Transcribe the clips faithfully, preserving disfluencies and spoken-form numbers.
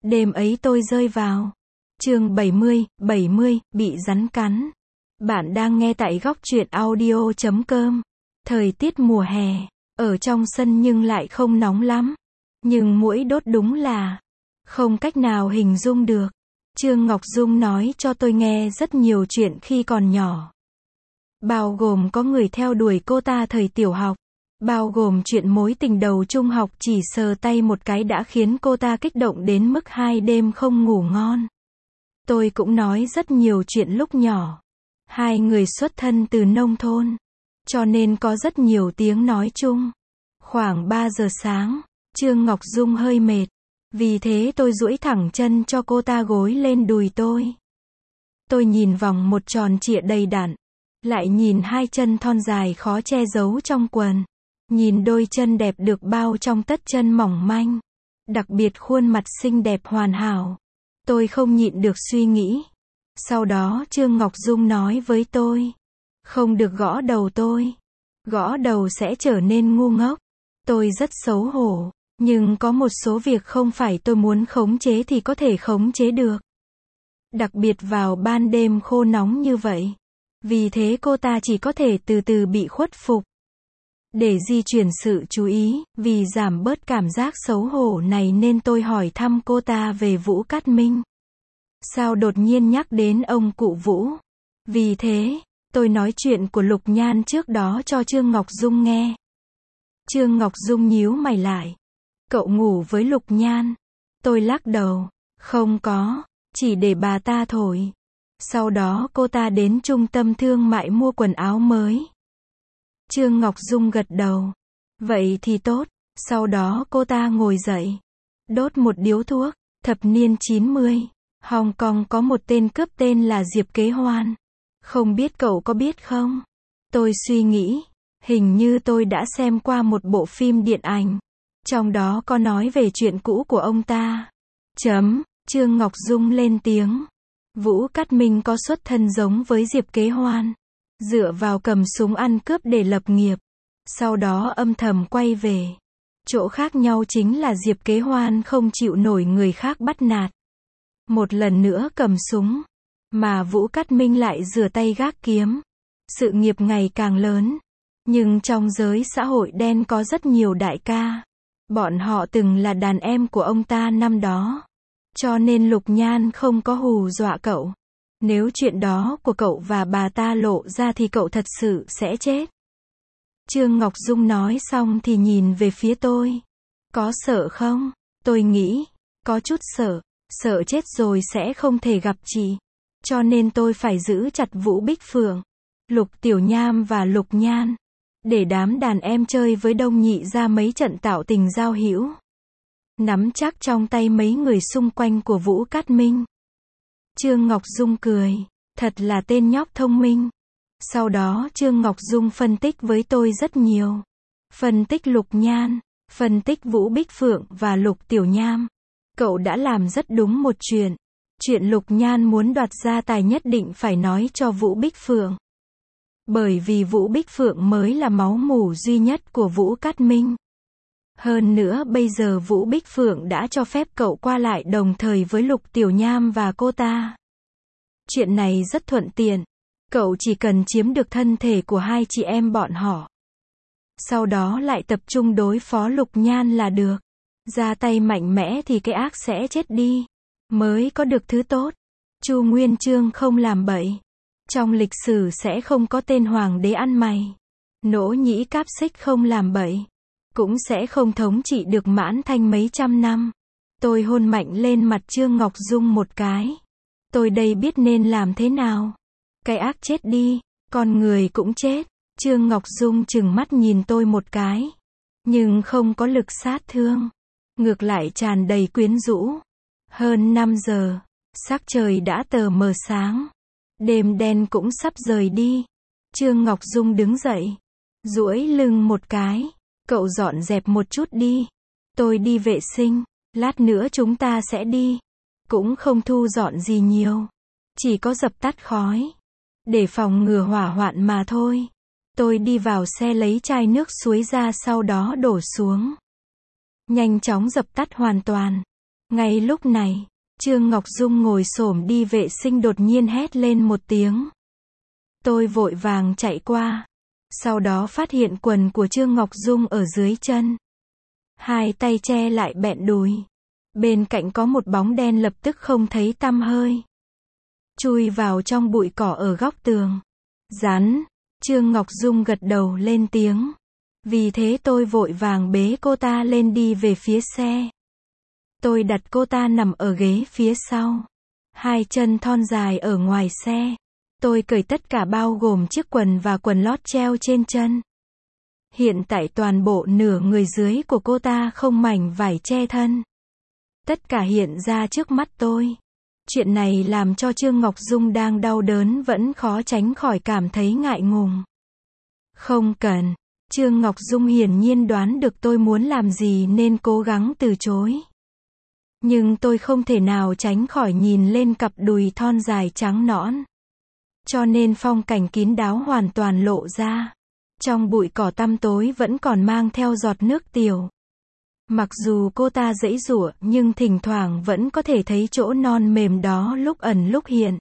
Đêm ấy tôi rơi vào. Chương bảy mươi, bảy mươi, bị rắn cắn. Bạn đang nghe tại góc truyện audio chấm com. Thời tiết mùa hè, ở trong sân nhưng lại không nóng lắm. Nhưng muỗi đốt đúng là không cách nào hình dung được. Trương Ngọc Dung nói cho tôi nghe rất nhiều chuyện khi còn nhỏ. Bao gồm có người theo đuổi cô ta thời tiểu học. Bao gồm chuyện mối tình đầu trung học chỉ sờ tay một cái đã khiến cô ta kích động đến mức hai đêm không ngủ ngon. Tôi cũng nói rất nhiều chuyện lúc nhỏ. Hai người xuất thân từ nông thôn, cho nên có rất nhiều tiếng nói chung. Khoảng ba giờ sáng, Trương Ngọc Dung hơi mệt. Vì thế tôi duỗi thẳng chân cho cô ta gối lên đùi tôi. Tôi nhìn vòng một tròn trịa đầy đặn. Lại nhìn hai chân thon dài khó che giấu trong quần. Nhìn đôi chân đẹp được bao trong tất chân mỏng manh. Đặc biệt khuôn mặt xinh đẹp hoàn hảo. Tôi không nhịn được suy nghĩ. Sau đó Trương Ngọc Dung nói với tôi. Không được gõ đầu tôi. Gõ đầu sẽ trở nên ngu ngốc. Tôi rất xấu hổ. Nhưng có một số việc không phải tôi muốn khống chế thì có thể khống chế được. Đặc biệt vào ban đêm khô nóng như vậy. Vì thế cô ta chỉ có thể từ từ bị khuất phục. Để di chuyển sự chú ý, vì giảm bớt cảm giác xấu hổ này nên tôi hỏi thăm cô ta về Vũ Cát Minh. Sao đột nhiên nhắc đến ông cụ Vũ? Vì thế, tôi nói chuyện của Lục Nhan trước đó cho Trương Ngọc Dung nghe. Trương Ngọc Dung nhíu mày lại. Cậu ngủ với Lục Nhan? Tôi lắc đầu. Không có, chỉ để bà ta thổi. Sau đó cô ta đến trung tâm thương mại mua quần áo mới. Trương Ngọc Dung gật đầu. Vậy thì tốt. Sau đó cô ta ngồi dậy. Đốt một điếu thuốc. Thập niên chín mươi. Hong Kong có một tên cướp tên là Diệp Kế Hoan. Không biết cậu có biết không? Tôi suy nghĩ. Hình như tôi đã xem qua một bộ phim điện ảnh. Trong đó có nói về chuyện cũ của ông ta. Chấm. Trương Ngọc Dung lên tiếng. Vũ Cát Minh có xuất thân giống với Diệp Kế Hoan. Dựa vào cầm súng ăn cướp để lập nghiệp. Sau đó âm thầm quay về. Chỗ khác nhau chính là Diệp Kế Hoan không chịu nổi người khác bắt nạt. Một lần nữa cầm súng. Mà Vũ Cát Minh lại rửa tay gác kiếm. Sự nghiệp ngày càng lớn. Nhưng trong giới xã hội đen có rất nhiều đại ca. Bọn họ từng là đàn em của ông ta năm đó. Cho nên Lục Nhan không có hù dọa cậu. Nếu chuyện đó của cậu và bà ta lộ ra thì cậu thật sự sẽ chết. Trương Ngọc Dung nói xong thì nhìn về phía tôi. Có sợ không? Tôi nghĩ, có chút sợ. Sợ chết rồi sẽ không thể gặp chị. Cho nên tôi phải giữ chặt Vũ Bích Phượng, Lục Tiểu Nham và Lục Nhan. Để đám đàn em chơi với Đông Nhị ra mấy trận tạo tình giao hữu. Nắm chắc trong tay mấy người xung quanh của Vũ Cát Minh. Trương Ngọc Dung cười. Thật là tên nhóc thông minh. Sau đó Trương Ngọc Dung phân tích với tôi rất nhiều. Phân tích Lục Nhan, phân tích Vũ Bích Phượng và Lục Tiểu Nham. Cậu đã làm rất đúng một chuyện. Chuyện Lục Nhan muốn đoạt gia tài nhất định phải nói cho Vũ Bích Phượng. Bởi vì Vũ Bích Phượng mới là máu mủ duy nhất của Vũ Cát Minh. Hơn nữa bây giờ Vũ Bích Phượng đã cho phép cậu qua lại đồng thời với Lục Tiểu Nham và cô ta. Chuyện này rất thuận tiện. Cậu chỉ cần chiếm được thân thể của hai chị em bọn họ. Sau đó lại tập trung đối phó Lục Nhan là được. Ra tay mạnh mẽ thì cái ác sẽ chết đi. Mới có được thứ tốt. Chu Nguyên Chương không làm bậy. Trong lịch sử sẽ không có tên hoàng đế ăn mày. Nỗ Nhĩ Cáp Xích không làm bậy. Cũng sẽ không thống trị được Mãn Thanh mấy trăm năm. Tôi hôn mạnh lên mặt Trương Ngọc Dung một cái. Tôi đây biết nên làm thế nào. Cái ác chết đi, con người cũng chết. Trương Ngọc Dung trừng mắt nhìn tôi một cái. Nhưng không có lực sát thương. Ngược lại tràn đầy quyến rũ. Hơn năm giờ, sắc trời đã tờ mờ sáng. Đêm đen cũng sắp rời đi. Trương Ngọc Dung đứng dậy. Duỗi lưng một cái. Cậu dọn dẹp một chút đi. Tôi đi vệ sinh. Lát nữa chúng ta sẽ đi. Cũng không thu dọn gì nhiều. Chỉ có dập tắt khói. Để phòng ngừa hỏa hoạn mà thôi. Tôi đi vào xe lấy chai nước suối ra sau đó đổ xuống. Nhanh chóng dập tắt hoàn toàn. Ngay lúc này, Trương Ngọc Dung ngồi xổm đi vệ sinh đột nhiên hét lên một tiếng. Tôi vội vàng chạy qua. Sau đó phát hiện quần của Trương Ngọc Dung ở dưới chân. Hai tay che lại bẹn đùi. Bên cạnh có một bóng đen lập tức không thấy tăm hơi. Chui vào trong bụi cỏ ở góc tường. Rắn. Trương Ngọc Dung gật đầu lên tiếng. Vì thế tôi vội vàng bế cô ta lên đi về phía xe. Tôi đặt cô ta nằm ở ghế phía sau. Hai chân thon dài ở ngoài xe. Tôi cởi tất cả bao gồm chiếc quần và quần lót treo trên chân. Hiện tại toàn bộ nửa người dưới của cô ta không mảnh vải che thân. Tất cả hiện ra trước mắt tôi. Chuyện này làm cho Trương Ngọc Dung đang đau đớn vẫn khó tránh khỏi cảm thấy ngại ngùng. Không cần. Trương Ngọc Dung hiển nhiên đoán được tôi muốn làm gì nên cố gắng từ chối. Nhưng tôi không thể nào tránh khỏi nhìn lên cặp đùi thon dài trắng nõn. Cho nên phong cảnh kín đáo hoàn toàn lộ ra. Trong bụi cỏ tăm tối vẫn còn mang theo giọt nước tiểu. Mặc dù cô ta giãy giụa nhưng thỉnh thoảng vẫn có thể thấy chỗ non mềm đó lúc ẩn lúc hiện.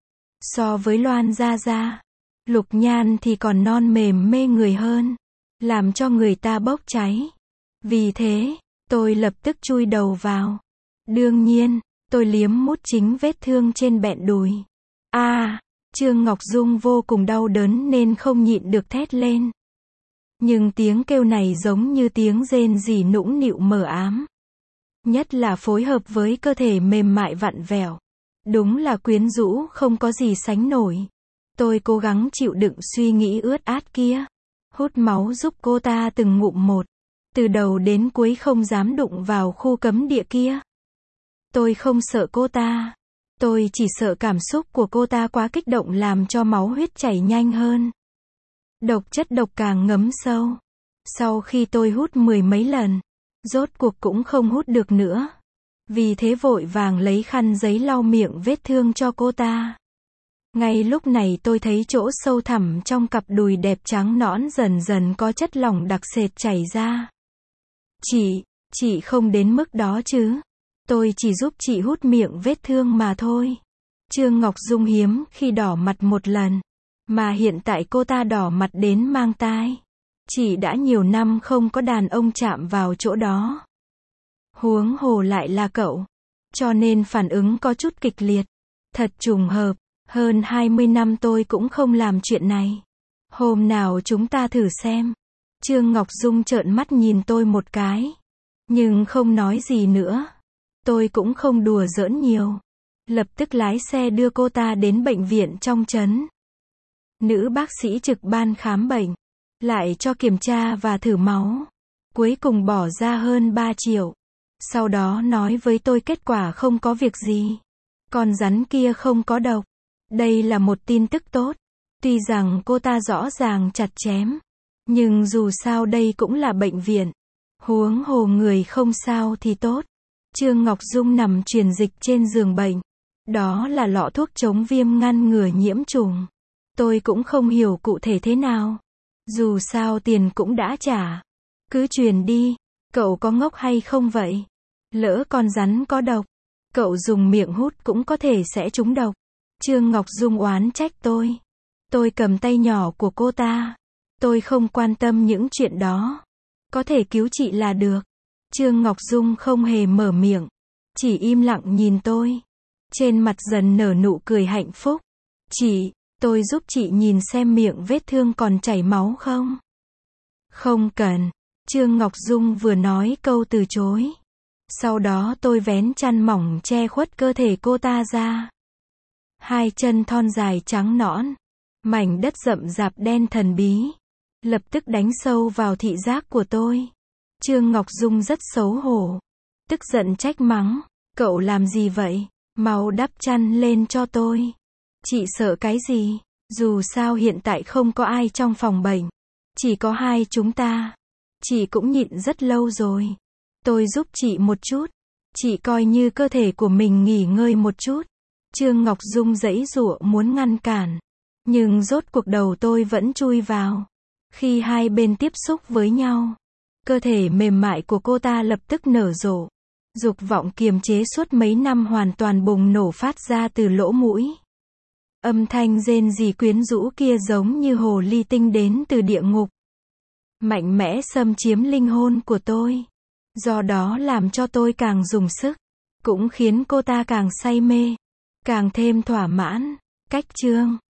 So với Loan Gia Gia, Lục Nhan thì còn non mềm mê người hơn, làm cho người ta bốc cháy. Vì thế, tôi lập tức chui đầu vào. Đương nhiên, tôi liếm mút chính vết thương trên bẹn đùi. A, à, Trương Ngọc Dung vô cùng đau đớn nên không nhịn được thét lên. Nhưng tiếng kêu này giống như tiếng rên rỉ nũng nịu mờ ám. Nhất là phối hợp với cơ thể mềm mại vặn vẹo. Đúng là quyến rũ không có gì sánh nổi. Tôi cố gắng chịu đựng suy nghĩ ướt át kia. Hút máu giúp cô ta từng ngụm một. Từ đầu đến cuối không dám đụng vào khu cấm địa kia. Tôi không sợ cô ta. Tôi chỉ sợ cảm xúc của cô ta quá kích động làm cho máu huyết chảy nhanh hơn. Độc chất độc càng ngấm sâu. Sau khi tôi hút mười mấy lần, rốt cuộc cũng không hút được nữa. Vì thế vội vàng lấy khăn giấy lau miệng vết thương cho cô ta. Ngay lúc này tôi thấy chỗ sâu thẳm trong cặp đùi đẹp trắng nõn dần dần có chất lỏng đặc sệt chảy ra. Chị, chị không đến mức đó chứ. Tôi chỉ giúp chị hút miệng vết thương mà thôi. Trương Ngọc Dung hiếm khi đỏ mặt một lần. Mà hiện tại cô ta đỏ mặt đến mang tai. Chị đã nhiều năm không có đàn ông chạm vào chỗ đó. Huống hồ lại là cậu. Cho nên phản ứng có chút kịch liệt. Thật trùng hợp. Hơn hai mươi năm tôi cũng không làm chuyện này. Hôm nào chúng ta thử xem. Trương Ngọc Dung trợn mắt nhìn tôi một cái. Nhưng không nói gì nữa. Tôi cũng không đùa giỡn nhiều. Lập tức lái xe đưa cô ta đến bệnh viện trong trấn. Nữ bác sĩ trực ban khám bệnh. Lại cho kiểm tra và thử máu. Cuối cùng bỏ ra hơn ba triệu. Sau đó nói với tôi kết quả không có việc gì. Con rắn kia không có độc. Đây là một tin tức tốt. Tuy rằng cô ta rõ ràng chặt chém. Nhưng dù sao đây cũng là bệnh viện. Huống hồ người không sao thì tốt. Trương Ngọc Dung nằm truyền dịch trên giường bệnh. Đó là lọ thuốc chống viêm ngăn ngừa nhiễm trùng. Tôi cũng không hiểu cụ thể thế nào. Dù sao tiền cũng đã trả. Cứ truyền đi. Cậu có ngốc hay không vậy? Lỡ con rắn có độc. Cậu dùng miệng hút cũng có thể sẽ trúng độc. Trương Ngọc Dung oán trách tôi. Tôi cầm tay nhỏ của cô ta. Tôi không quan tâm những chuyện đó. Có thể cứu chị là được. Trương Ngọc Dung không hề mở miệng. Chỉ im lặng nhìn tôi. Trên mặt dần nở nụ cười hạnh phúc. Chị, tôi giúp chị nhìn xem miệng vết thương còn chảy máu không? Không cần. Trương Ngọc Dung vừa nói câu từ chối. Sau đó tôi vén chăn mỏng che khuất cơ thể cô ta ra. Hai chân thon dài trắng nõn. Mảnh đất rậm rạp đen thần bí. Lập tức đánh sâu vào thị giác của tôi. Trương Ngọc Dung rất xấu hổ. Tức giận trách mắng. Cậu làm gì vậy? Mau đắp chăn lên cho tôi. Chị sợ cái gì? Dù sao hiện tại không có ai trong phòng bệnh. Chỉ có hai chúng ta. Chị cũng nhịn rất lâu rồi. Tôi giúp chị một chút. Chị coi như cơ thể của mình nghỉ ngơi một chút. Trương Ngọc Dung giãy giụa muốn ngăn cản. Nhưng rốt cuộc đầu tôi vẫn chui vào. Khi hai bên tiếp xúc với nhau, cơ thể mềm mại của cô ta lập tức nở rộ. Dục vọng kiềm chế suốt mấy năm hoàn toàn bùng nổ phát ra từ lỗ mũi. Âm thanh rên rỉ quyến rũ kia giống như hồ ly tinh đến từ địa ngục. Mạnh mẽ xâm chiếm linh hồn của tôi. Do đó làm cho tôi càng dùng sức. Cũng khiến cô ta càng say mê. Càng thêm thỏa mãn. Cách chương